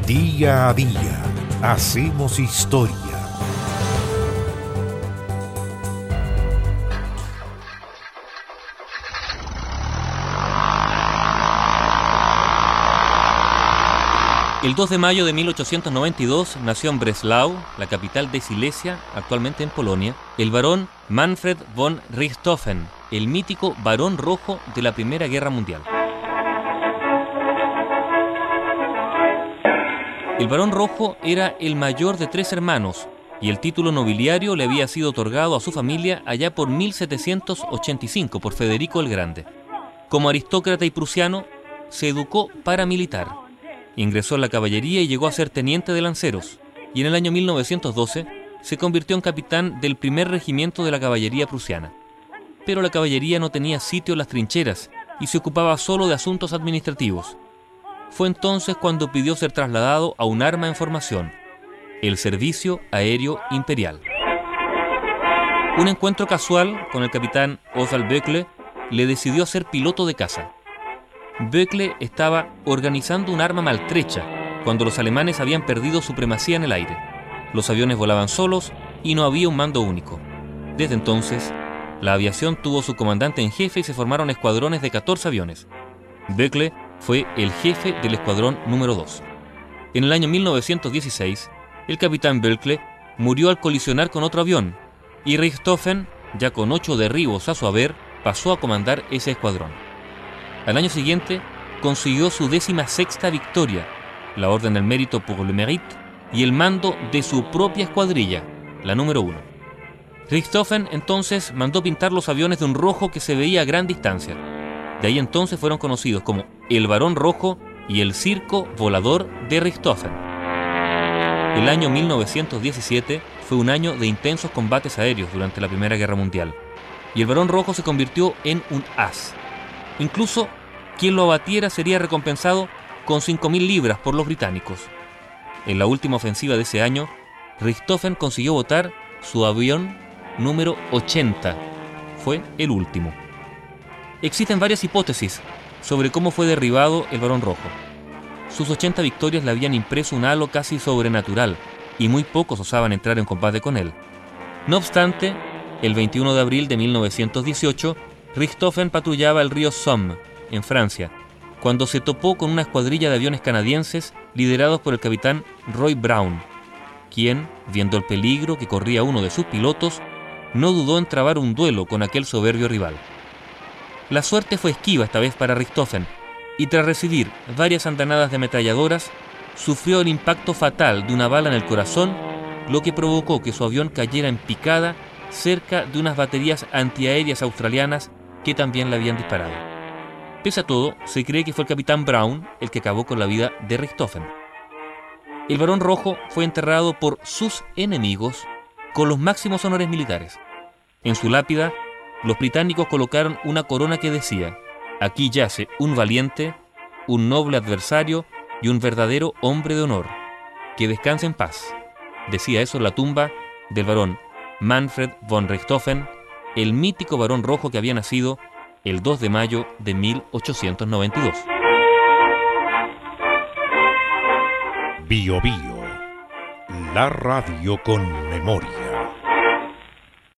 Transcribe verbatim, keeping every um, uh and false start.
Día a día hacemos historia. El dos de mayo de mil ochocientos noventa y dos nació en Breslau, la capital de Silesia, actualmente en Polonia, el barón Manfred von Richthofen, el mítico Barón Rojo de la Primera Guerra Mundial. El Barón Rojo era el mayor de tres hermanos y el título nobiliario le había sido otorgado a su familia allá por mil setecientos ochenta y cinco por Federico el Grande. Como aristócrata y prusiano, se educó paramilitar. Ingresó en la caballería y llegó a ser teniente de lanceros, y en el año mil novecientos doce se convirtió en capitán del primer regimiento de la caballería prusiana. Pero la caballería no tenía sitio en las trincheras y se ocupaba solo de asuntos administrativos. Fue entonces cuando pidió ser trasladado a un arma en formación, el Servicio Aéreo Imperial. Un encuentro casual con el capitán Oswald Böckle le decidió ser piloto de caza. Böckle estaba organizando un arma maltrecha cuando los alemanes habían perdido supremacía en el aire. Los aviones volaban solos y no había un mando único. Desde entonces, la aviación tuvo su comandante en jefe y se formaron escuadrones de catorce aviones. Böckle fue el jefe del escuadrón número dos. En el año mil novecientos dieciséis, el capitán Böckle murió al colisionar con otro avión y Richthofen, ya con ocho derribos a su haber, pasó a comandar ese escuadrón. Al año siguiente, consiguió su décima sexta victoria, la Orden del Mérito pour le Mérite, y el mando de su propia escuadrilla, la número uno. Richthofen entonces mandó pintar los aviones de un rojo que se veía a gran distancia. De ahí entonces fueron conocidos como el Barón Rojo y el Circo Volador de Richthofen. El año mil novecientos diecisiete fue un año de intensos combates aéreos durante la Primera Guerra Mundial, y el Barón Rojo se convirtió en un as. Incluso quien lo abatiera sería recompensado con cinco mil libras por los británicos. En la última ofensiva de ese año, Richthofen consiguió botar su avión número ochenta. Fue el último. Existen varias hipótesis sobre cómo fue derribado el Barón Rojo. Sus ochenta victorias le habían impreso un halo casi sobrenatural y muy pocos osaban entrar en combate con él. No obstante, el veintiuno de abril de mil novecientos dieciocho, Richthofen patrullaba el río Somme, en Francia, cuando se topó con una escuadrilla de aviones canadienses liderados por el capitán Roy Brown, quien, viendo el peligro que corría uno de sus pilotos, no dudó en trabar un duelo con aquel soberbio rival. La suerte fue esquiva esta vez para Richthofen, y tras recibir varias andanadas de ametralladoras, sufrió el impacto fatal de una bala en el corazón, lo que provocó que su avión cayera en picada cerca de unas baterías antiaéreas australianas que también le habían disparado. Pese a todo, se cree que fue el capitán Brown el que acabó con la vida de Richthofen. El Barón Rojo fue enterrado por sus enemigos con los máximos honores militares. En su lápida, los británicos colocaron una corona que decía: «Aquí yace un valiente, un noble adversario y un verdadero hombre de honor. Que descanse en paz». Decía eso en la tumba del barón Manfred von Richthofen, el mítico Barón Rojo que había nacido el dos de mayo de mil ochocientos noventa y dos. Bio Bio, la radio con memoria.